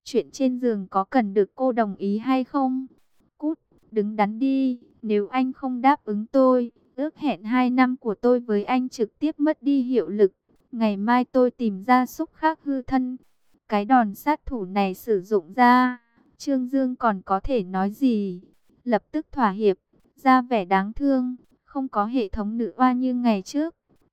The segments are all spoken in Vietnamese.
Chuyện trên giường có cần được cô đồng ý hay không? Cút, đứng đắn đi, nếu anh không đáp ứng tôi, ước hẹn 2 năm của tôi với anh trực tiếp mất đi hiệu lực. Ngày mai tôi tìm gia súc khác hư thân. Cái đòn sát thủ này sử dụng ra, Trương Dương còn có thể nói gì? Lập tức thỏa hiệp, ra vẻ đáng thương, không có hệ thống nữ oa như ngày trước.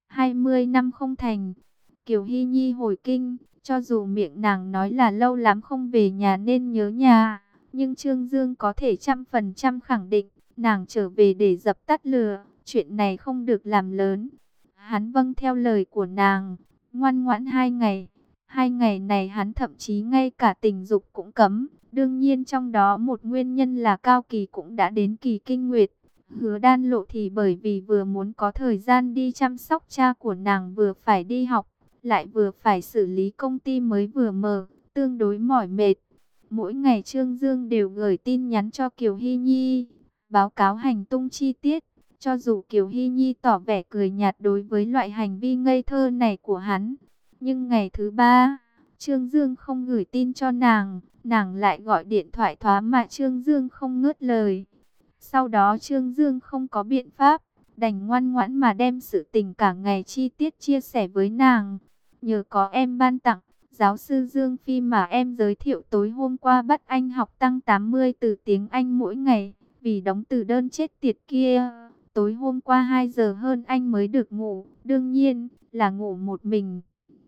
20 năm không thành, Kiều Hy Nhi hồi kinh, cho dù miệng nàng nói là lâu lắm không về nhà nên nhớ nhà, nhưng Trương Dương có thể 100% khẳng định, nàng trở về để dập tắt lửa, chuyện này không được làm lớn. Hắn vâng theo lời của nàng, ngoan ngoãn 2 ngày. 2 ngày này hắn thậm chí ngay cả tình dục cũng cấm. Đương nhiên trong đó một nguyên nhân là Cao Kỳ cũng đã đến kỳ kinh nguyệt. Hứa Đan Lộ thì bởi vì vừa muốn có thời gian đi chăm sóc cha của nàng, vừa phải đi học, lại vừa phải xử lý công ty mới vừa mở, tương đối mỏi mệt. Mỗi ngày Trương Dương đều gửi tin nhắn cho Kiều Hy Nhi, báo cáo hành tung chi tiết. Cho dù Kiều Hy Nhi tỏ vẻ cười nhạt đối với loại hành vi ngây thơ này của hắn, nhưng ngày thứ 3, Trương Dương không gửi tin cho nàng, nàng lại gọi điện thoại thoá mà Trương Dương không ngớt lời. Sau đó Trương Dương không có biện pháp, đành ngoan ngoãn mà đem sự tình cả ngày chi tiết chia sẻ với nàng. Nhờ có em ban tặng, giáo sư Dương Phi mà em giới thiệu tối hôm qua bắt anh học tăng 80 từ tiếng Anh mỗi ngày, vì đóng từ đơn chết tiệt kia. Tối hôm qua 2 giờ hơn anh mới được ngủ, đương nhiên là ngủ một mình.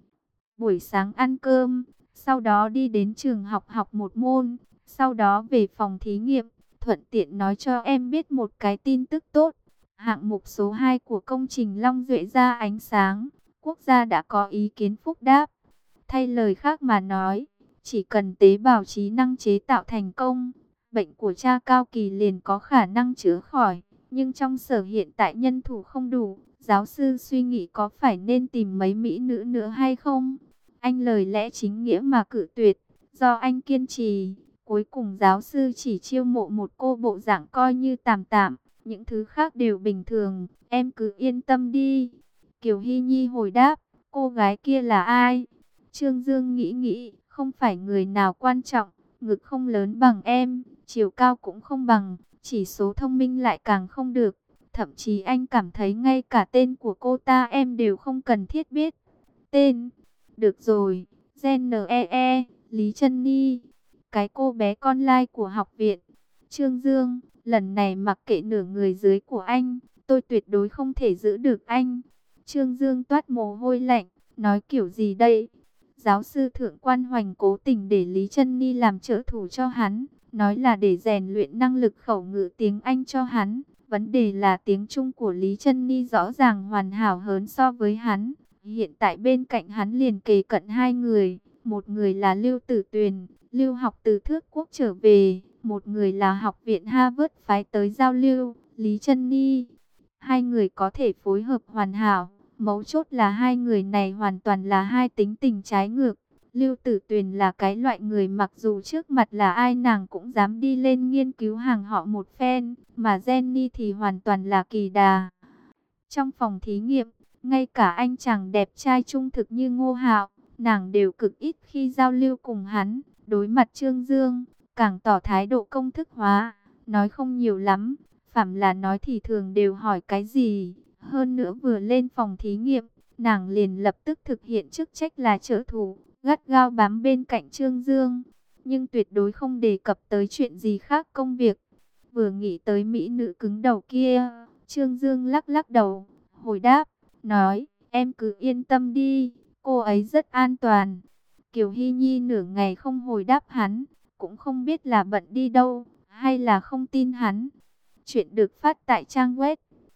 Buổi sáng ăn cơm, sau đó đi đến trường học học một môn, sau đó về phòng thí nghiệm, thuận tiện nói cho em biết một cái tin tức tốt. Hạng mục số 2 của công trình Long Duệ ra ánh sáng, quốc gia đã có ý kiến phúc đáp. Thay lời khác mà nói, chỉ cần tế bào trí năng chế tạo thành công, bệnh của cha Cao Kỳ liền có khả năng chữa khỏi. Nhưng trong sở hiện tại nhân thủ không đủ, giáo sư suy nghĩ có phải nên tìm mấy mỹ nữ nữa hay không? Anh lời lẽ chính nghĩa mà cự tuyệt, do anh kiên trì, cuối cùng giáo sư chỉ chiêu mộ một cô bộ dạng coi như tạm tạm, những thứ khác đều bình thường, em cứ yên tâm đi. Kiều Hy Nhi hồi đáp, cô gái kia là ai? Trương Dương nghĩ, không phải người nào quan trọng, ngực không lớn bằng em, chiều cao cũng không bằng, chỉ số thông minh lại càng không được. Thậm chí anh cảm thấy ngay cả tên của cô ta em đều không cần thiết biết. Tên, được rồi, Gen-E-E, Lý Trân Ni, cái cô bé con lai của học viện. Trương Dương, lần này mặc kệ nửa người dưới của anh, tôi tuyệt đối không thể giữ được anh. Trương Dương toát mồ hôi lạnh, nói kiểu gì đây? Giáo sư Thượng Quan Hoành cố tình để Lý Trân Ni làm trợ thủ cho hắn, nói là để rèn luyện năng lực khẩu ngữ tiếng Anh cho hắn. Vấn đề là tiếng Trung của Lý Trân Ni rõ ràng hoàn hảo hơn so với hắn. Hiện tại bên cạnh hắn liền kề cận 2 người, một người là Lưu Tử Tuyền, lưu học từ Thước Quốc trở về, một người là học viện Harvard phái tới giao lưu, Lý Trân Ni. 2 người có thể phối hợp hoàn hảo, mấu chốt là 2 người này hoàn toàn là hai tính tình trái ngược. Lưu Tử Tuyền là cái loại người mặc dù trước mặt là ai nàng cũng dám đi lên nghiên cứu hàng họ một phen, mà Jenny thì hoàn toàn là kỳ đà. Trong phòng thí nghiệm, ngay cả anh chàng đẹp trai trung thực như Ngô Hạo, nàng đều cực ít khi giao lưu cùng hắn. Đối mặt Trương Dương, càng tỏ thái độ công thức hóa, nói không nhiều lắm, phàm là nói thì thường đều hỏi cái gì. Hơn nữa vừa lên phòng thí nghiệm, nàng liền lập tức thực hiện chức trách là trợ thủ, gắt gao bám bên cạnh Trương Dương, nhưng tuyệt đối không đề cập tới chuyện gì khác công việc. Vừa nghĩ tới mỹ nữ cứng đầu kia, Trương Dương lắc lắc đầu, hồi đáp, nói, em cứ yên tâm đi, cô ấy rất an toàn. Kiều Hy Nhi nửa ngày không hồi đáp hắn, cũng không biết là bận đi đâu, hay là không tin hắn. Chuyện được phát tại trang web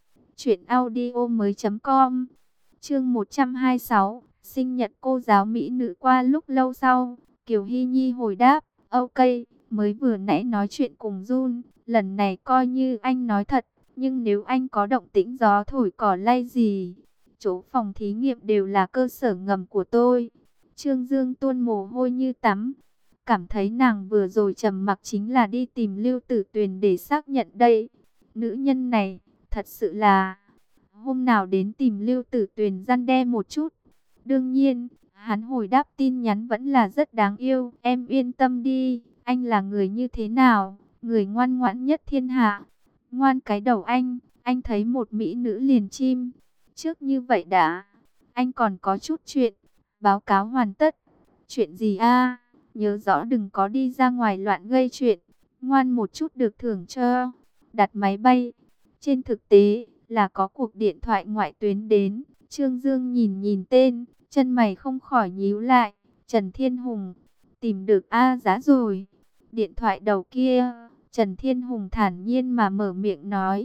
truyệnaudiomoi.com. Chương 126, sinh nhật cô giáo mỹ nữ. Qua lúc lâu sau, Kiều Hy Nhi hồi đáp, ok, mới vừa nãy nói chuyện cùng Jun, lần này coi như anh nói thật, nhưng nếu anh có động tĩnh gió thổi cỏ lay gì, chỗ phòng thí nghiệm đều là cơ sở ngầm của tôi. Trương Dương tuôn mồ hôi như tắm, cảm thấy nàng vừa rồi trầm mặc chính là đi tìm Lưu Tử Tuyền để xác nhận đây. Nữ nhân này, thật sự là, hôm nào đến tìm Lưu Tử Tuyền răn đe một chút. Đương nhiên, Hắn hồi đáp tin nhắn vẫn là rất đáng yêu. Em yên tâm đi, anh là người như thế nào? Người ngoan ngoãn nhất thiên hạ. Ngoan cái đầu anh thấy một mỹ nữ liền chim. Trước như vậy đã, anh còn có chút chuyện. Báo cáo hoàn tất. Chuyện gì a? Nhớ rõ đừng có đi ra ngoài loạn gây chuyện. Ngoan một chút được thưởng cho. Đặt máy bay. Trên thực tế là có cuộc điện thoại ngoại tuyến đến. Trương Dương nhìn nhìn tên, chân mày không khỏi nhíu lại. Trần Thiên Hùng, tìm được A Dã rồi. Điện thoại đầu kia, Trần Thiên Hùng thản nhiên mà mở miệng nói.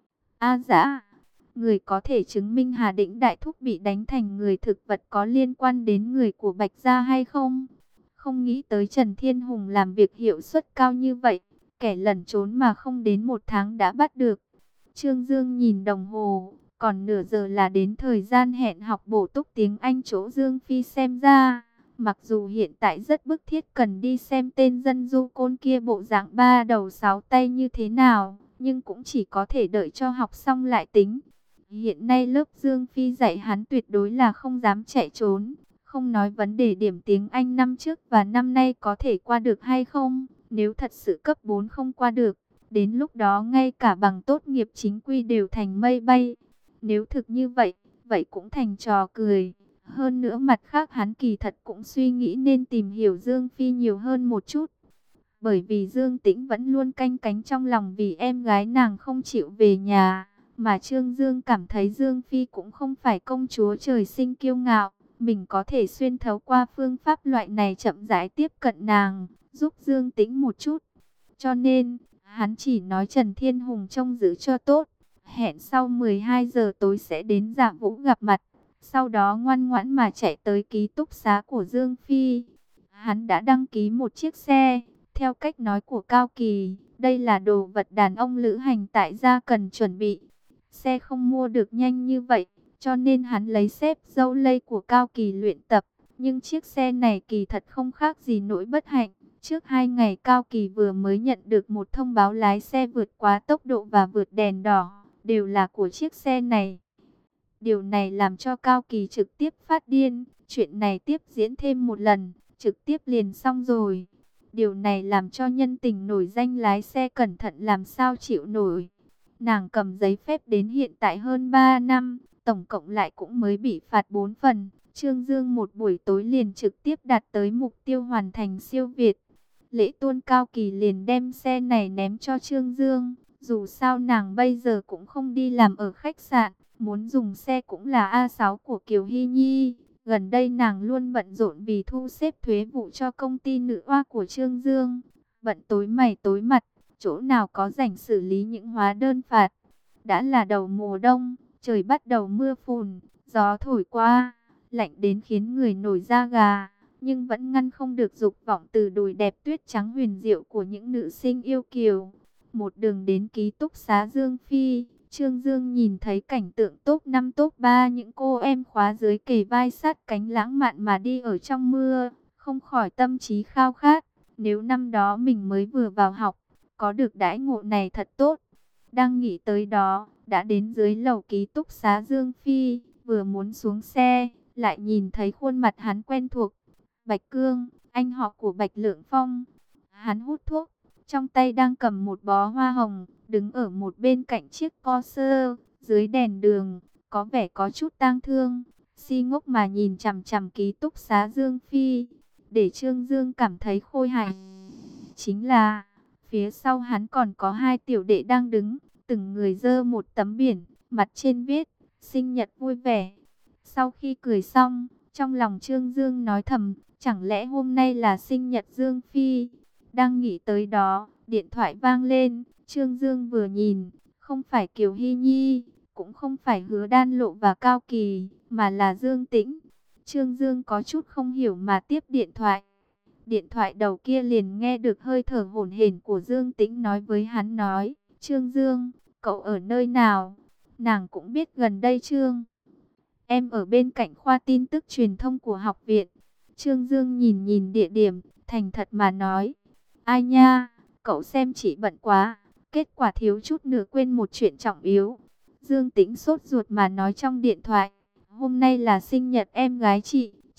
A Dã, người có thể chứng minh Hà Đĩnh Đại Thúc bị đánh thành người thực vật có liên quan đến người của Bạch Gia hay không? Không nghĩ tới Trần Thiên Hùng làm việc hiệu suất cao như vậy. Kẻ lẩn trốn mà không đến 1 tháng đã bắt được. Trương Dương nhìn đồng hồ, còn nửa giờ là đến thời gian hẹn học bổ túc tiếng Anh chỗ Dương Phi xem ra. Mặc dù hiện tại rất bức thiết cần đi xem tên dân du côn kia bộ dạng 3 đầu 6 tay như thế nào, nhưng cũng chỉ có thể đợi cho học xong lại tính. Hiện nay lớp Dương Phi dạy hắn tuyệt đối là không dám chạy trốn. Không nói vấn đề điểm tiếng Anh năm trước và năm nay có thể qua được hay không. Nếu thật sự cấp 4 không qua được, đến lúc đó ngay cả bằng tốt nghiệp chính quy đều thành mây bay. Nếu thực như vậy, vậy cũng thành trò cười. Hơn nữa mặt khác hắn kỳ thật cũng suy nghĩ nên tìm hiểu Dương Phi nhiều hơn một chút. Bởi vì Dương Tĩnh vẫn luôn canh cánh trong lòng vì em gái nàng không chịu về nhà. Mà Trương Dương cảm thấy Dương Phi cũng không phải công chúa trời sinh kiêu ngạo. Mình có thể xuyên thấu qua phương pháp loại này chậm rãi tiếp cận nàng, giúp Dương Tĩnh một chút. Cho nên, hắn chỉ nói Trần Thiên Hùng trông giữ cho tốt. Hẹn sau 12 giờ tối sẽ đến Dạ Vũ gặp mặt. Sau đó ngoan ngoãn mà chạy tới ký túc xá của Dương Phi. Hắn đã đăng ký một chiếc xe. Theo cách nói của Cao Kỳ, đây là đồ vật đàn ông lữ hành tại gia cần chuẩn bị. Xe không mua được nhanh như vậy, cho nên hắn lấy xếp dâu lây của Cao Kỳ luyện tập. Nhưng chiếc xe này kỳ thật không khác gì nỗi bất hạnh. Trước 2 ngày Cao Kỳ vừa mới nhận được một thông báo lái xe vượt quá tốc độ và vượt đèn đỏ, đều là của chiếc xe này. Điều này làm cho Cao Kỳ trực tiếp phát điên, chuyện này tiếp diễn thêm một lần, trực tiếp liền xong rồi. Điều này làm cho nhân tình nổi danh lái xe cẩn thận làm sao chịu nổi. Nàng cầm giấy phép đến hiện tại hơn 3 năm, tổng cộng lại cũng mới bị phạt 4 phần. Trương Dương một buổi tối liền trực tiếp đạt tới mục tiêu hoàn thành siêu việt. Lễ Tôn Cao Kỳ liền đem xe này ném cho Trương Dương. Dù sao nàng bây giờ cũng không đi làm ở khách sạn, muốn dùng xe cũng là A6 của Kiều Hy Nhi. Gần đây nàng luôn bận rộn vì thu xếp thuế vụ cho công ty nữ oa của Trương Dương. Bận tối mày tối mặt, chỗ nào có rảnh xử lý những hóa đơn phạt. Đã là đầu mùa đông, trời bắt đầu mưa phùn, gió thổi qua, lạnh đến khiến người nổi da gà. Nhưng vẫn ngăn không được dục vọng từ đùi đẹp tuyết trắng huyền diệu của những nữ sinh yêu kiều. Một đường đến ký túc xá Dương Phi, Trương Dương nhìn thấy cảnh tượng top 5 top 3 những cô em khóa dưới kề vai sát cánh lãng mạn mà đi ở trong mưa, không khỏi tâm trí khao khát. Nếu năm đó mình mới vừa vào học, có được đãi ngộ này thật tốt. Đang nghĩ tới đó, đã đến dưới lầu ký túc xá Dương Phi, vừa muốn xuống xe, lại nhìn thấy khuôn mặt hắn quen thuộc. Bạch Cương, anh họ của Bạch Lượng Phong. Hắn hút thuốc, trong tay đang cầm một bó hoa hồng, đứng ở một bên cạnh chiếc Porsche, dưới đèn đường, có vẻ có chút tang thương, si ngốc mà nhìn chằm chằm ký túc xá Dương Phi, để Trương Dương cảm thấy khôi hài. Chính là, phía sau hắn còn có 2 tiểu đệ đang đứng, từng người giơ một tấm biển, mặt trên viết, sinh nhật vui vẻ. Sau khi cười xong, trong lòng Trương Dương nói thầm, chẳng lẽ hôm nay là sinh nhật Dương Phi? Đang nghĩ tới đó, điện thoại vang lên, Trương Dương vừa nhìn, không phải Kiều Hy Nhi, cũng không phải Hứa Đan Lộ và Cao Kỳ, mà là Dương Tĩnh. Trương Dương có chút không hiểu mà tiếp điện thoại. Điện thoại đầu kia liền nghe được hơi thở hổn hển của Dương Tĩnh nói với hắn nói, Trương Dương, cậu ở nơi nào? Nàng cũng biết gần đây Trương. Em ở bên cạnh khoa tin tức truyền thông của học viện. Trương Dương nhìn nhìn địa điểm, thành thật mà nói. Ai nha, cậu xem chị bận quá, kết quả thiếu chút nữa quên một chuyện trọng yếu. Dương Tĩnh sốt ruột mà nói trong điện thoại. Hôm nay là sinh nhật em gái chị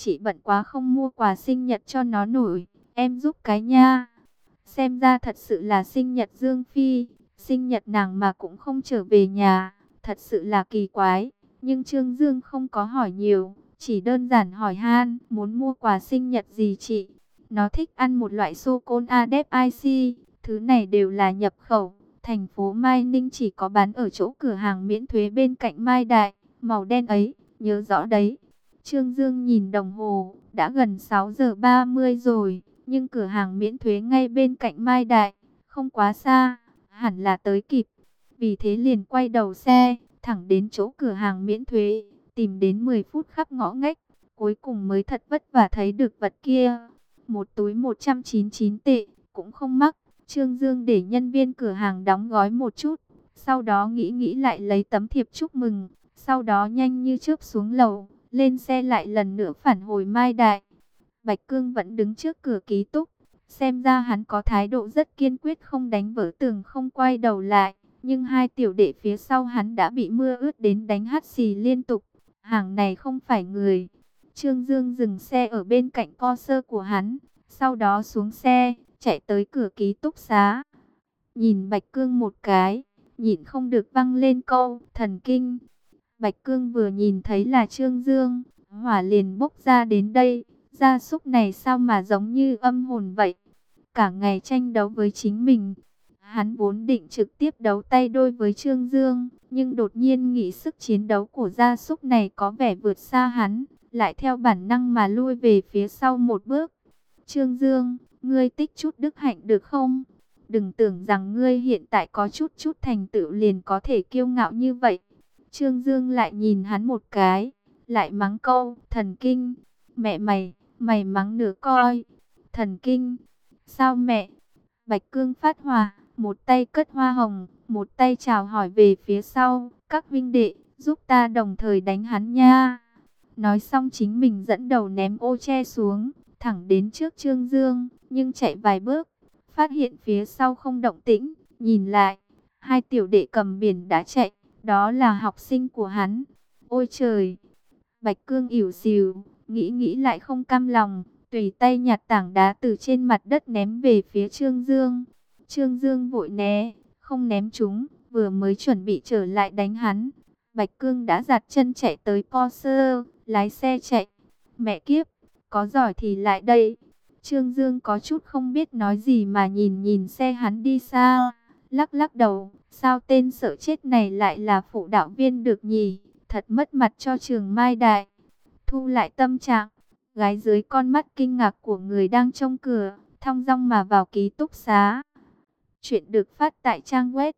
chị bận quá không mua quà sinh nhật cho nó nổi, em giúp cái nha. Xem ra thật sự là sinh nhật Dương Phi, sinh nhật nàng mà cũng không trở về nhà, thật sự là kỳ quái. Nhưng Trương Dương không có hỏi nhiều, chỉ đơn giản hỏi han, muốn mua quà sinh nhật gì chị? Nó thích ăn một loại sô-cô-la Dep Ice, thứ này đều là nhập khẩu. Thành phố Mai Ninh chỉ có bán ở chỗ cửa hàng miễn thuế bên cạnh Mai Đại, màu đen ấy, nhớ rõ đấy. Trương Dương nhìn đồng hồ, đã gần 6 giờ 30 rồi, nhưng cửa hàng miễn thuế ngay bên cạnh Mai Đại, không quá xa, hẳn là tới kịp. Vì thế liền quay đầu xe, thẳng đến chỗ cửa hàng miễn thuế, tìm đến 10 phút khắp ngõ ngách, cuối cùng mới thật vất vả thấy được vật kia. Một túi 199 tệ, cũng không mắc. Trương Dương để nhân viên cửa hàng đóng gói một chút, sau đó nghĩ lại lấy tấm thiệp chúc mừng, sau đó nhanh như chớp xuống lầu, lên xe lại lần nữa phản hồi Mai Đại. Bạch Cương vẫn đứng trước cửa ký túc, xem ra hắn có thái độ rất kiên quyết không đánh vỡ tường không quay đầu lại, nhưng hai tiểu đệ phía sau hắn đã bị mưa ướt đến đánh hắt xì liên tục, hàng này không phải người. Trương Dương dừng xe ở bên cạnh Corsa của hắn, sau đó xuống xe, chạy tới cửa ký túc xá. Nhìn Bạch Cương một cái, nhịn không được văng lên câu, thần kinh. Bạch Cương vừa nhìn thấy là Trương Dương, hỏa liền bốc ra đến đây. Gia súc này sao mà giống như âm hồn vậy? Cả ngày tranh đấu với chính mình. Hắn vốn định trực tiếp đấu tay đôi với Trương Dương, nhưng đột nhiên nghĩ sức chiến đấu của gia súc này có vẻ vượt xa hắn, lại theo bản năng mà lui về phía sau một bước. Trương Dương, ngươi tích chút đức hạnh được không? Đừng tưởng rằng ngươi hiện tại có chút thành tựu liền có thể kiêu ngạo như vậy. Trương Dương lại nhìn hắn một cái, lại mắng câu, thần kinh. Mẹ mày mắng nữa coi. Thần kinh. Sao mẹ? Bạch Cương phát hỏa, một tay cất hoa hồng, một tay chào hỏi về phía sau. Các huynh đệ, giúp ta đồng thời đánh hắn nha. Nói xong chính mình dẫn đầu ném ô che xuống, thẳng đến trước Trương Dương, nhưng chạy vài bước, phát hiện phía sau không động tĩnh, nhìn lại, hai tiểu đệ cầm biển đã chạy, đó là học sinh của hắn. Ôi trời! Bạch Cương ỉu xìu, nghĩ lại không cam lòng, tùy tay nhặt tảng đá từ trên mặt đất ném về phía Trương Dương. Trương Dương vội né, không ném chúng, vừa mới chuẩn bị trở lại đánh hắn. Bạch Cương đã giặt chân chạy tới Porsche, lái xe chạy. Mẹ kiếp, có giỏi thì lại đây. Trương Dương có chút không biết nói gì mà nhìn xe hắn đi xa, lắc đầu. Sao tên sợ chết này lại là phụ đạo viên được nhỉ? Thật mất mặt cho trường Mai Đại. Thu lại tâm trạng, gái dưới con mắt kinh ngạc của người đang trông cửa, thong dong mà vào ký túc xá. Chuyện được phát tại trang web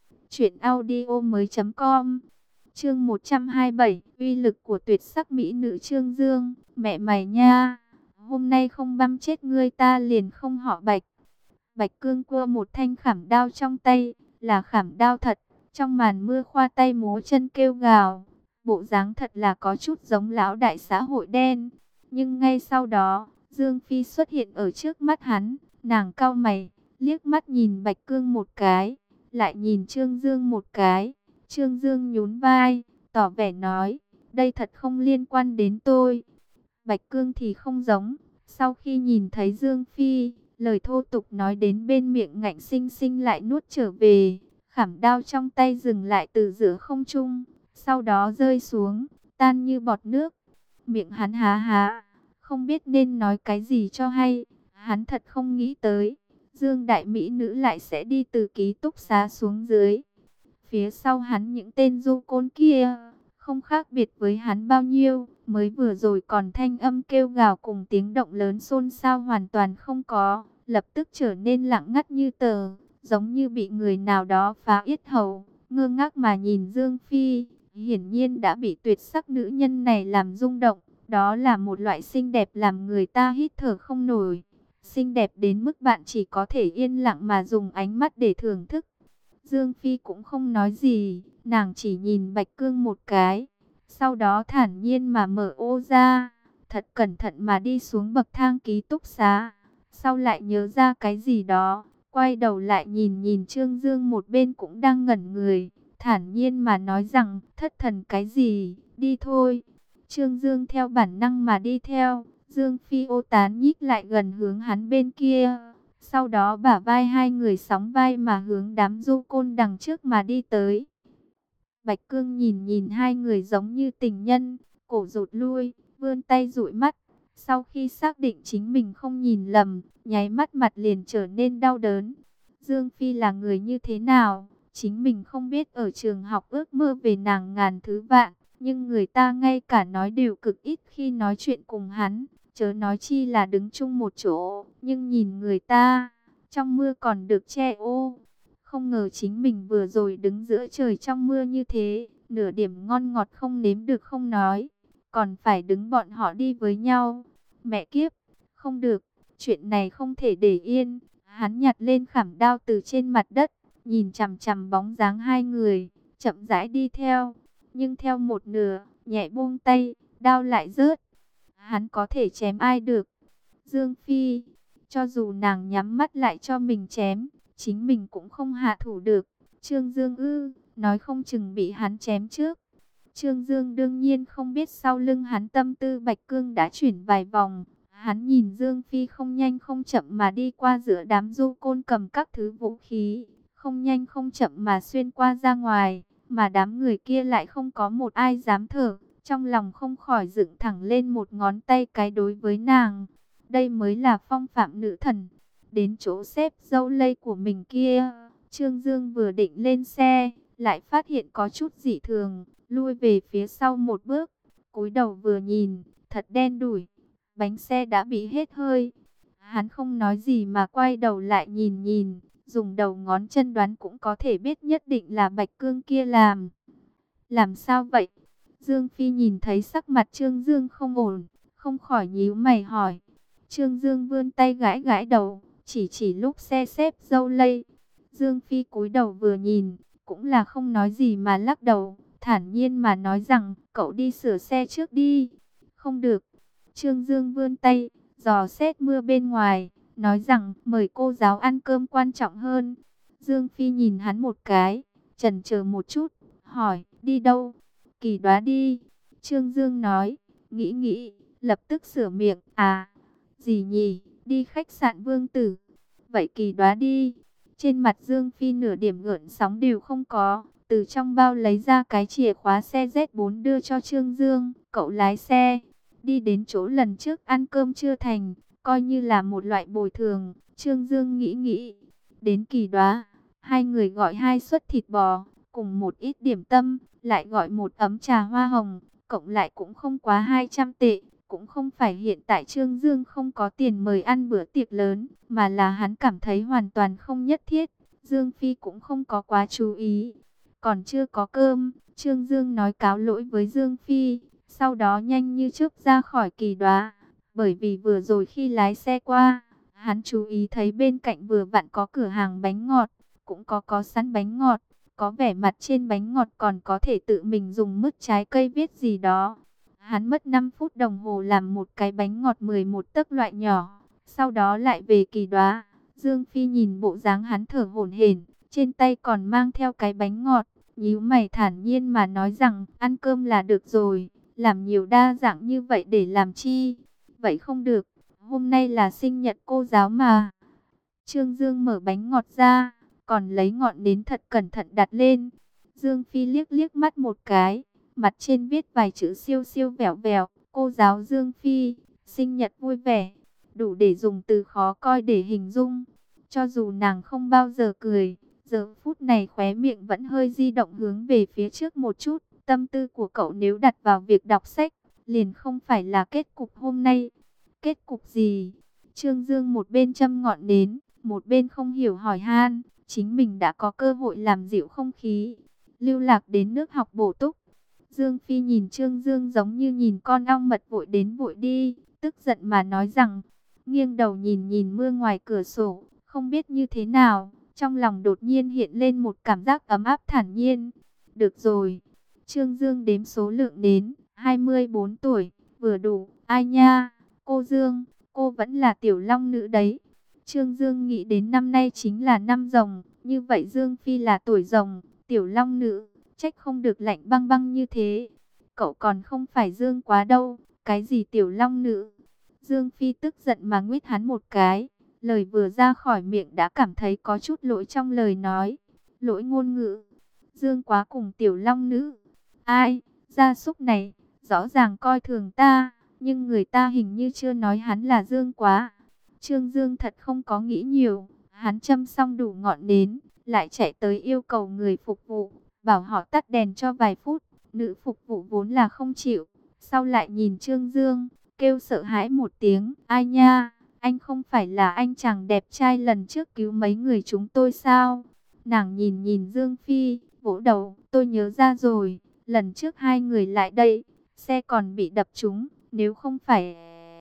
truyệnaudiomoi.com. Chương 127, uy lực của tuyệt sắc mỹ nữ Trương Dương. Mẹ mày nha, hôm nay không băm chết ngươi ta liền không họ Bạch. Bạch Cương cua một thanh khảm đao trong tay, là khảm đao thật, trong màn mưa khoa tay múa chân kêu gào. Bộ dáng thật là có chút giống lão đại xã hội đen. Nhưng ngay sau đó, Dương Phi xuất hiện ở trước mắt hắn, nàng cau mày, liếc mắt nhìn Bạch Cương một cái, lại nhìn Trương Dương một cái. Trương Dương nhún vai, tỏ vẻ nói, đây thật không liên quan đến tôi. Bạch Cương thì không giống, sau khi nhìn thấy Dương Phi, lời thô tục nói đến bên miệng ngạnh sinh sinh lại nuốt trở về, khảm đao trong tay dừng lại từ giữa không trung, sau đó rơi xuống, tan như bọt nước. Miệng hắn há há, không biết nên nói cái gì cho hay, hắn thật không nghĩ tới, Dương đại mỹ nữ lại sẽ đi từ ký túc xá xuống dưới. Phía sau hắn những tên du côn kia, không khác biệt với hắn bao nhiêu, mới vừa rồi còn thanh âm kêu gào cùng tiếng động lớn xôn xao hoàn toàn không có, lập tức trở nên lặng ngắt như tờ, giống như bị người nào đó phá yết hầu, ngơ ngác mà nhìn Dương Phi, hiển nhiên đã bị tuyệt sắc nữ nhân này làm rung động, đó là một loại xinh đẹp làm người ta hít thở không nổi, xinh đẹp đến mức bạn chỉ có thể yên lặng mà dùng ánh mắt để thưởng thức. Dương Phi cũng không nói gì, nàng chỉ nhìn Bạch Cương một cái, sau đó thản nhiên mà mở ô ra, thật cẩn thận mà đi xuống bậc thang ký túc xá. Sau lại nhớ ra cái gì đó, quay đầu lại nhìn Trương Dương một bên cũng đang ngẩn người, thản nhiên mà nói rằng, thất thần cái gì, đi thôi. Trương Dương theo bản năng mà đi theo. Dương Phi ô tán nhích lại gần hướng hắn bên kia. Sau đó bả vai hai người sóng vai mà hướng đám du côn đằng trước mà đi tới. Bạch Cương nhìn nhìn hai người giống như tình nhân, cổ rụt lui, vươn tay dụi mắt. Sau khi xác định chính mình không nhìn lầm, nháy mắt mặt liền trở nên đau đớn. Dương Phi là người như thế nào? Chính mình không biết, ở trường học ước mơ về nàng ngàn thứ vạn, nhưng người ta ngay cả nói đều cực ít khi nói chuyện cùng hắn, chớ nói chi là đứng chung một chỗ. Nhưng nhìn người ta, trong mưa còn được che ô. Không ngờ chính mình vừa rồi đứng giữa trời trong mưa như thế, nửa điểm ngon ngọt không nếm được không nói, còn phải đứng bọn họ đi với nhau. Mẹ kiếp, không được, chuyện này không thể để yên. Hắn nhặt lên khảm đao từ trên mặt đất, nhìn chằm chằm bóng dáng hai người, chậm rãi đi theo. Nhưng theo một nửa, nhẹ buông tay, đao lại rớt. Hắn có thể chém ai được? Dương Phi, cho dù nàng nhắm mắt lại cho mình chém, chính mình cũng không hạ thủ được. Trương Dương nói không chừng bị hắn chém trước. Trương Dương đương nhiên không biết sau lưng hắn tâm tư Bạch Cương đã chuyển vài vòng. Hắn nhìn Dương Phi không nhanh không chậm mà đi qua giữa đám du côn cầm các thứ vũ khí, không nhanh không chậm mà xuyên qua ra ngoài, mà đám người kia lại không có một ai dám thở. Trong lòng không khỏi dựng thẳng lên một ngón tay cái đối với nàng. Đây mới là phong phạm nữ thần. Đến chỗ xếp dâu lây của mình kia, Trương Dương vừa định lên xe, lại phát hiện có chút dị thường, lui về phía sau một bước, cúi đầu vừa nhìn, thật đen đủi, bánh xe đã bị hết hơi. Hắn không nói gì mà quay đầu lại nhìn nhìn, dùng đầu ngón chân đoán cũng có thể biết nhất định là Bạch Cương kia làm. Làm sao vậy? Dương Phi nhìn thấy sắc mặt Trương Dương không ổn, không khỏi nhíu mày hỏi. Trương Dương vươn tay gãi gãi đầu, chỉ lúc xe xếp dâu lây. Dương Phi cúi đầu vừa nhìn, cũng là không nói gì mà lắc đầu, thản nhiên mà nói rằng, cậu đi sửa xe trước đi. Không được. Trương Dương vươn tay, dò xét mưa bên ngoài, nói rằng, mời cô giáo ăn cơm quan trọng hơn. Dương Phi nhìn hắn một cái, chần chờ một chút, hỏi, đi đâu? Kỳ Đoá đi. Trương Dương nói, nghĩ, lập tức sửa miệng, gì nhỉ, đi khách sạn Vương Tử. Vậy Kỳ Đoá đi. Trên mặt Dương Phi nửa điểm gợn sóng đều không có, từ trong bao lấy ra cái chìa khóa xe Z4 đưa cho Trương Dương, cậu lái xe, đi đến chỗ lần trước ăn cơm chưa thành, coi như là một loại bồi thường. Trương Dương nghĩ, đến Kỳ Đoá, hai người gọi 2 suất thịt bò, cùng một ít điểm tâm, lại gọi một ấm trà hoa hồng, cộng lại cũng không quá 200 tệ. Cũng không phải hiện tại Trương Dương không có tiền mời ăn bữa tiệc lớn, mà là hắn cảm thấy hoàn toàn không nhất thiết. Dương Phi cũng không có quá chú ý. Còn chưa có cơm, Trương Dương nói cáo lỗi với Dương Phi, sau đó nhanh như chớp ra khỏi Kỳ Đoá. Bởi vì vừa rồi khi lái xe qua, hắn chú ý thấy bên cạnh vừa vặn có cửa hàng bánh ngọt, cũng có sẵn bánh ngọt, có vẻ mặt trên bánh ngọt còn có thể tự mình dùng mứt trái cây viết gì đó. Hắn mất 5 phút đồng hồ làm một cái bánh ngọt 11 tấc loại nhỏ, sau đó lại về Kỳ Đoá. Dương Phi nhìn bộ dáng hắn thở hổn hển, trên tay còn mang theo cái bánh ngọt, nhíu mày thản nhiên mà nói rằng, ăn cơm là được rồi, làm nhiều đa dạng như vậy để làm chi? Vậy không được, hôm nay là sinh nhật cô giáo mà. Trương Dương mở bánh ngọt ra, còn lấy ngọn nến thật cẩn thận đặt lên. Dương Phi liếc liếc mắt một cái, mặt trên viết vài chữ siêu siêu vẹo vẹo, cô giáo Dương Phi, sinh nhật vui vẻ, đủ để dùng từ khó coi để hình dung. Cho dù nàng không bao giờ cười, giờ phút này khóe miệng vẫn hơi di động hướng về phía trước một chút. Tâm tư của cậu nếu đặt vào việc đọc sách, liền không phải là kết cục hôm nay. Kết cục gì? Trương Dương một bên châm ngọn nến, một bên không hiểu hỏi han, chính mình đã có cơ hội làm dịu không khí, lưu lạc đến nước học bổ túc. Dương Phi nhìn Trương Dương giống như nhìn con ong mật vội đến vội đi, tức giận mà nói rằng, nghiêng đầu nhìn nhìn mưa ngoài cửa sổ, không biết như thế nào, trong lòng đột nhiên hiện lên một cảm giác ấm áp thản nhiên. Được rồi, Trương Dương đếm số lượng đến, 24 tuổi, vừa đủ, ai nha, cô Dương, cô vẫn là tiểu long nữ đấy. Trương Dương nghĩ đến năm nay chính là năm rồng, như vậy Dương Phi là tuổi rồng, tiểu long nữ, trách không được lạnh băng băng như thế. cậu còn không phải Dương Quá đâu, cái gì tiểu long nữ. Dương Phi tức giận mà nguyết hắn một cái, lời vừa ra khỏi miệng đã cảm thấy có chút lỗi trong lời nói, lỗi ngôn ngữ. Dương Quá cùng tiểu long nữ, ai, gia súc này, rõ ràng coi thường ta, nhưng người ta hình như chưa nói hắn là Dương Quá. Trương Dương thật không có nghĩ nhiều, hắn châm xong đủ ngọn nến, lại chạy tới yêu cầu người phục vụ, bảo họ tắt đèn cho vài phút. Nữ phục vụ vốn là không chịu, sau lại nhìn Trương Dương, kêu sợ hãi một tiếng, ai nha, anh không phải là anh chàng đẹp trai lần trước cứu mấy người chúng tôi sao? Nàng nhìn nhìn Dương Phi, vỗ đầu, tôi nhớ ra rồi, lần trước hai người lại đây, xe còn bị đập trúng, nếu không phải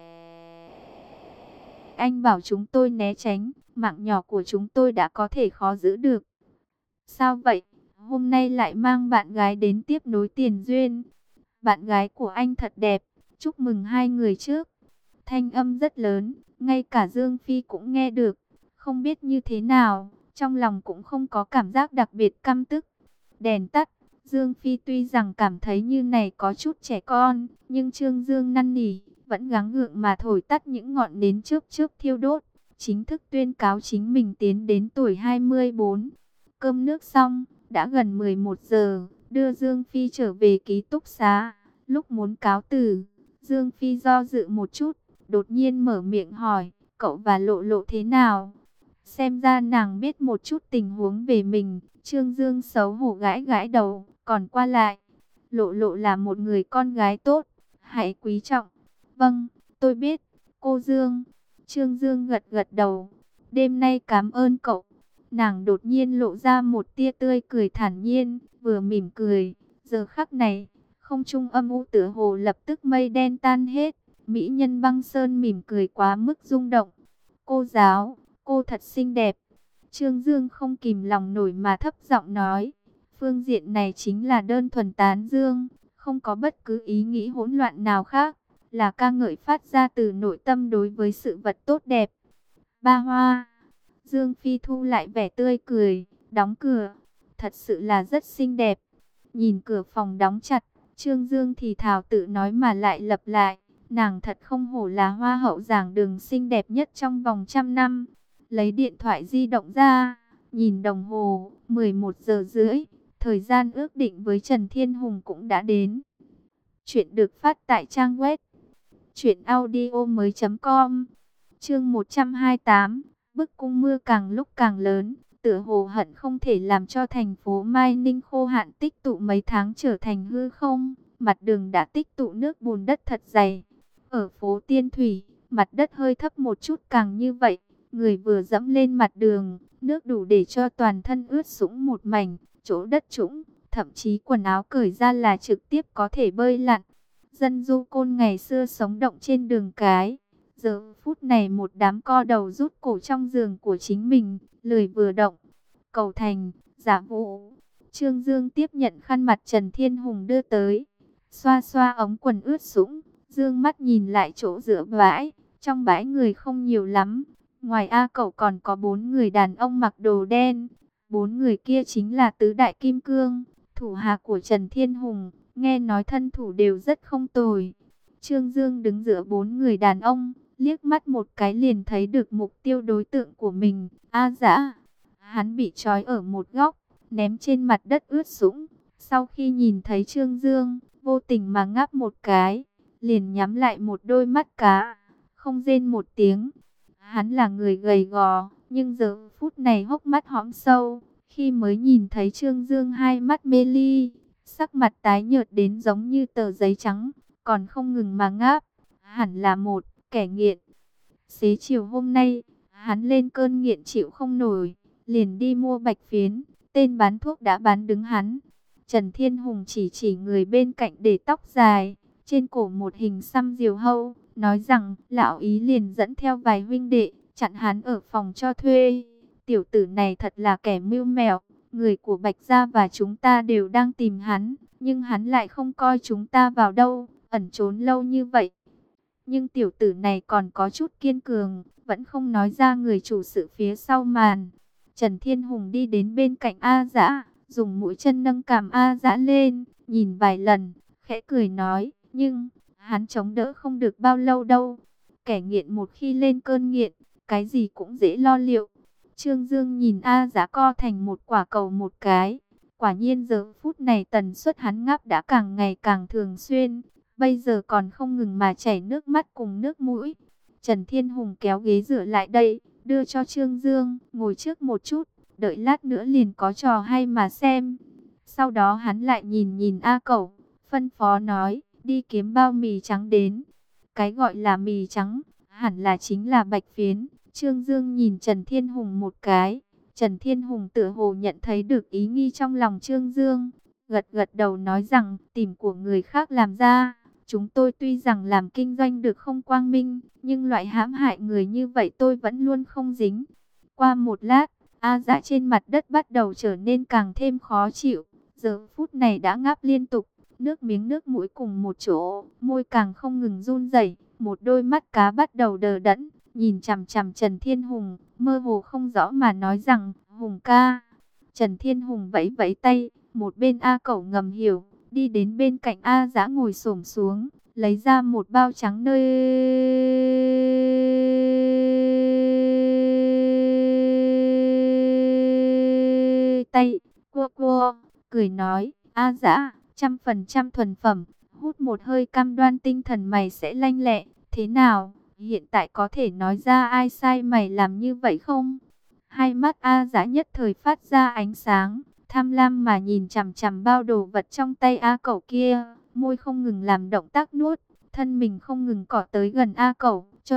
anh bảo chúng tôi né tránh, mạng nhỏ của chúng tôi đã có thể khó giữ được. Sao vậy? Hôm nay lại mang bạn gái đến tiếp nối tiền duyên. Bạn gái của anh thật đẹp, chúc mừng hai người trước. Thanh âm rất lớn, ngay cả Dương Phi cũng nghe được. Không biết như thế nào, trong lòng cũng không có cảm giác đặc biệt căm tức. Đèn tắt, Dương Phi tuy rằng cảm thấy như này có chút trẻ con, nhưng Trương Dương năn nỉ, vẫn gắng gượng mà thổi tắt những ngọn nến chớp chớp thiêu đốt. Chính thức tuyên cáo chính mình tiến đến tuổi 24. Cơm nước xong, đã gần 11 giờ, đưa Dương Phi trở về ký túc xá. Lúc muốn cáo từ, Dương Phi do dự một chút, đột nhiên mở miệng hỏi, cậu và Lộ Lộ thế nào? Xem ra nàng biết một chút tình huống về mình. Trương Dương xấu hổ gãi gãi đầu, còn qua lại. Lộ Lộ là một người con gái tốt, hãy quý trọng. Vâng, tôi biết, cô Dương. Trương Dương gật gật đầu. Đêm nay cảm ơn cậu. Nàng đột nhiên lộ ra một tia tươi cười thản nhiên, vừa mỉm cười. Giờ khắc này, không trung âm u tựa hồ lập tức mây đen tan hết. Mỹ nhân băng sơn mỉm cười quá mức rung động. Cô giáo, cô thật xinh đẹp. Trương Dương không kìm lòng nổi mà thấp giọng nói. Phương diện này chính là đơn thuần tán dương, không có bất cứ ý nghĩ hỗn loạn nào khác. Là ca ngợi phát ra từ nội tâm đối với sự vật tốt đẹp. Ba Hoa. Dương Phi thu lại vẻ tươi cười, đóng cửa. Thật sự là rất xinh đẹp. Nhìn cửa phòng đóng chặt, Trương Dương thì thào tự nói mà lại lặp lại. Nàng thật không hổ là hoa hậu giảng đường xinh đẹp nhất trong vòng 100 năm. Lấy điện thoại di động ra, nhìn đồng hồ, 11 giờ rưỡi. Thời gian ước định với Trần Thiên Hùng cũng đã đến. Chuyện được phát tại trang web truyệnaudiomoi.com. Chương 128. Bức cung mưa càng lúc càng lớn, tựa hồ hận không thể làm cho thành phố Mai Ninh khô hạn tích tụ mấy tháng trở thành hư không. Mặt đường đã tích tụ nước bùn đất thật dày. Ở phố Tiên Thủy, mặt đất hơi thấp một chút càng như vậy. Người vừa dẫm lên mặt đường, nước đủ để cho toàn thân ướt sũng một mảnh, chỗ đất trũng, thậm chí quần áo cởi ra là trực tiếp có thể bơi lặn. Dân du côn ngày xưa sống động trên đường cái. Giờ phút này một đám co đầu rút cổ trong giường của chính mình, lười vừa động. Cầu Thành, Giả Vũ. Trương Dương tiếp nhận khăn mặt Trần Thiên Hùng đưa tới. Xoa xoa ống quần ướt sũng, dương mắt nhìn lại chỗ giữa bãi. Trong bãi người không nhiều lắm. Ngoài A Cẩu còn có 4 người đàn ông mặc đồ đen. 4 người kia chính là tứ đại kim cương, thủ hạ của Trần Thiên Hùng. Nghe nói thân thủ đều rất không tồi. Trương Dương đứng giữa 4 người đàn ông, liếc mắt một cái liền thấy được mục tiêu đối tượng của mình, A Dã. Hắn bị trói ở một góc, ném trên mặt đất ướt sũng. Sau khi nhìn thấy Trương Dương, vô tình mà ngáp một cái, liền nhắm lại một đôi mắt cá, không rên một tiếng. Hắn là người gầy gò, nhưng giờ phút này hốc mắt hõm sâu. Khi mới nhìn thấy Trương Dương hai mắt mê ly, sắc mặt tái nhợt đến giống như tờ giấy trắng, còn không ngừng mà ngáp. Hẳn là một kẻ nghiện. Xế chiều hôm nay, hắn lên cơn nghiện chịu không nổi, liền đi mua bạch phiến. Tên bán thuốc đã bán đứng hắn. Trần Thiên Hùng chỉ người bên cạnh để tóc dài, trên cổ một hình xăm diều hâu, nói rằng lão ý liền dẫn theo vài huynh đệ, chặn hắn ở phòng cho thuê. Tiểu tử này thật là kẻ mưu mẹo, người của Bạch Gia và chúng ta đều đang tìm hắn, nhưng hắn lại không coi chúng ta vào đâu, ẩn trốn lâu như vậy. Nhưng tiểu tử này còn có chút kiên cường, vẫn không nói ra người chủ sự phía sau màn. Trần Thiên Hùng đi đến bên cạnh A Dã, dùng mũi chân nâng cằm A Dã lên, nhìn vài lần, khẽ cười nói, nhưng hắn chống đỡ không được bao lâu đâu. Kẻ nghiện một khi lên cơn nghiện, cái gì cũng dễ lo liệu. Trương Dương nhìn A Dã co thành một quả cầu một cái. Quả nhiên giờ phút này tần suất hắn ngáp đã càng ngày càng thường xuyên. Bây giờ còn không ngừng mà chảy nước mắt cùng nước mũi. Trần Thiên Hùng kéo ghế dựa lại đây, đưa cho Trương Dương, ngồi trước một chút, đợi lát nữa liền có trò hay mà xem. Sau đó hắn lại nhìn nhìn A Cẩu, phân phó nói, đi kiếm bao mì trắng đến. Cái gọi là mì trắng, hẳn là chính là bạch phiến. Trương Dương nhìn Trần Thiên Hùng một cái. Trần Thiên Hùng tựa hồ nhận thấy được ý nghi trong lòng Trương Dương. Gật gật đầu nói rằng, tìm của người khác làm ra. Chúng tôi tuy rằng làm kinh doanh được không quang minh, nhưng loại hãm hại người như vậy tôi vẫn luôn không dính. Qua một lát, A Dã trên mặt đất bắt đầu trở nên càng thêm khó chịu. Giờ phút này đã ngáp liên tục, nước miếng nước mũi cùng một chỗ, môi càng không ngừng run rẩy, một đôi mắt cá bắt đầu đờ đẫn, nhìn chằm chằm Trần Thiên Hùng, mơ hồ không rõ mà nói rằng, Hùng ca. Trần Thiên Hùng vẫy vẫy tay, một bên A Cẩu ngầm hiểu, đi đến bên cạnh A Dã ngồi xổm xuống, lấy ra một bao trắng nơi tay, cua cua, cười nói, A Dã, 100% thuần phẩm, hút một hơi cam đoan tinh thần mày sẽ lanh lẹ, thế nào, hiện tại có thể nói ra ai sai mày làm như vậy không? Hai mắt A Dã nhất thời phát ra ánh sáng, tham lam mà nhìn chằm chằm bao đồ vật trong tay A Cẩu kia, môi không ngừng làm động tác nuốt, thân mình không ngừng cọ tới gần A Cẩu, cho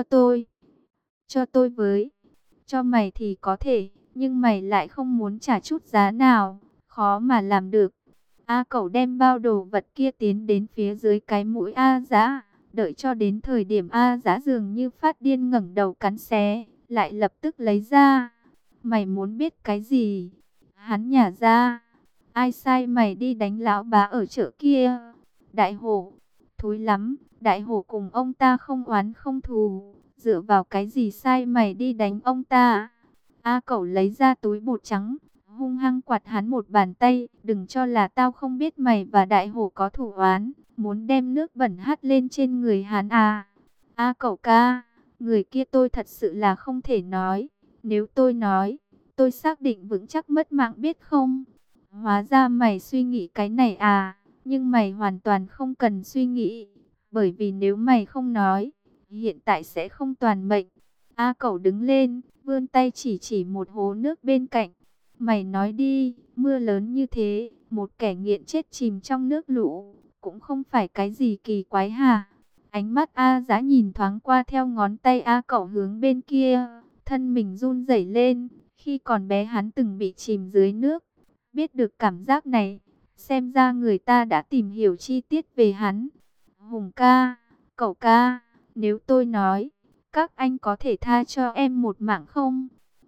tôi với, cho mày thì có thể, nhưng mày lại không muốn trả chút giá nào, khó mà làm được. A Cẩu đem bao đồ vật kia tiến đến phía dưới cái mũi A Dã, đợi cho đến thời điểm A Dã dường như phát điên ngẩng đầu cắn xé, lại lập tức lấy ra. Mày muốn biết cái gì? Hắn nhả ra. Ai sai mày đi đánh lão bá ở chợ kia? Đại hổ. Thúi lắm, đại hổ cùng ông ta không oán không thù. Dựa vào cái gì sai mày đi đánh ông ta? A Cẩu lấy ra túi bột trắng, hung hăng quạt hắn một bàn tay. Đừng cho là tao không biết mày và đại hổ có thù oán, muốn đem nước bẩn hắt lên trên người hắn à? A Cẩu ca, người kia tôi thật sự là không thể nói. Nếu tôi nói, tôi xác định vững chắc mất mạng biết không? Hóa ra mày suy nghĩ cái này à? Nhưng mày hoàn toàn không cần suy nghĩ. Bởi vì nếu mày không nói, hiện tại sẽ không toàn mệnh. A Cẩu đứng lên, vươn tay chỉ chỉ một hố nước bên cạnh. Mày nói đi, mưa lớn như thế, một kẻ nghiện chết chìm trong nước lũ, cũng không phải cái gì kỳ quái hả? Ánh mắt A Dã nhìn thoáng qua theo ngón tay A Cẩu hướng bên kia, thân mình run rẩy lên. Khi còn bé hắn từng bị chìm dưới nước, biết được cảm giác này, xem ra người ta đã tìm hiểu chi tiết về hắn. Hùng ca, Cẩu ca, nếu tôi nói, các anh có thể tha cho em một mạng không?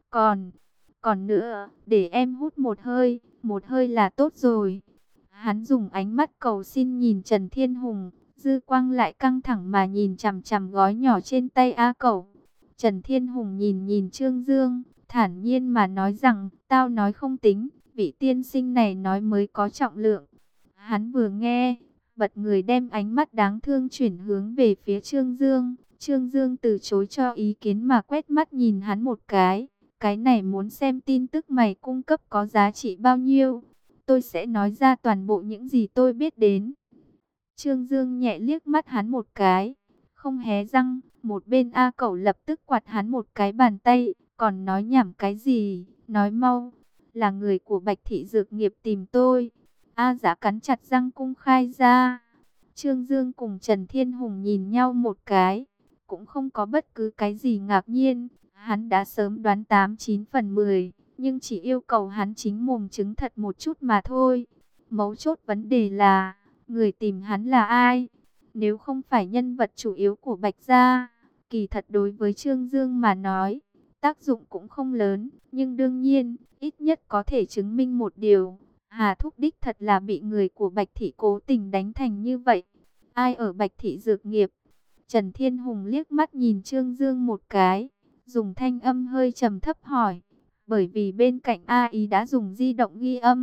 Còn nữa, để em hút một hơi là tốt rồi. Hắn dùng ánh mắt cầu xin nhìn Trần Thiên Hùng, dư quang lại căng thẳng mà nhìn chằm chằm gói nhỏ trên tay A Cẩu. Trần Thiên Hùng nhìn nhìn Trương Dương, thản nhiên mà nói rằng, tao nói không tính, vị tiên sinh này nói mới có trọng lượng. Hắn vừa nghe, bật người đem ánh mắt đáng thương chuyển hướng về phía Trương Dương. Trương Dương từ chối cho ý kiến mà quét mắt nhìn hắn một cái. Cái này muốn xem tin tức mày cung cấp có giá trị bao nhiêu. Tôi sẽ nói ra toàn bộ những gì tôi biết đến. Trương Dương nhẹ liếc mắt hắn một cái, không hé răng. Một bên A Cẩu lập tức quạt hắn một cái bàn tay. Còn nói nhảm cái gì? Nói mau. Là người của Bạch Thị Dược Nghiệp tìm tôi. A Dã cắn chặt răng cung khai ra. Trương Dương cùng Trần Thiên Hùng nhìn nhau một cái, cũng không có bất cứ cái gì ngạc nhiên. Hắn đã sớm đoán 89 phần 10, nhưng chỉ yêu cầu hắn chính mồm chứng thật một chút mà thôi. Mấu chốt vấn đề là, người tìm hắn là ai? Nếu không phải nhân vật chủ yếu của Bạch Gia, kỳ thật đối với Trương Dương mà nói, tác dụng cũng không lớn. Nhưng đương nhiên, ít nhất có thể chứng minh một điều. Hà Thúc đích thật là bị người của Bạch Thị cố tình đánh thành như vậy. Ai ở Bạch Thị Dược Nghiệp? Trần Thiên Hùng liếc mắt nhìn Trương Dương một cái, dùng thanh âm hơi trầm thấp hỏi. Bởi vì bên cạnh A Ý đã dùng di động ghi âm,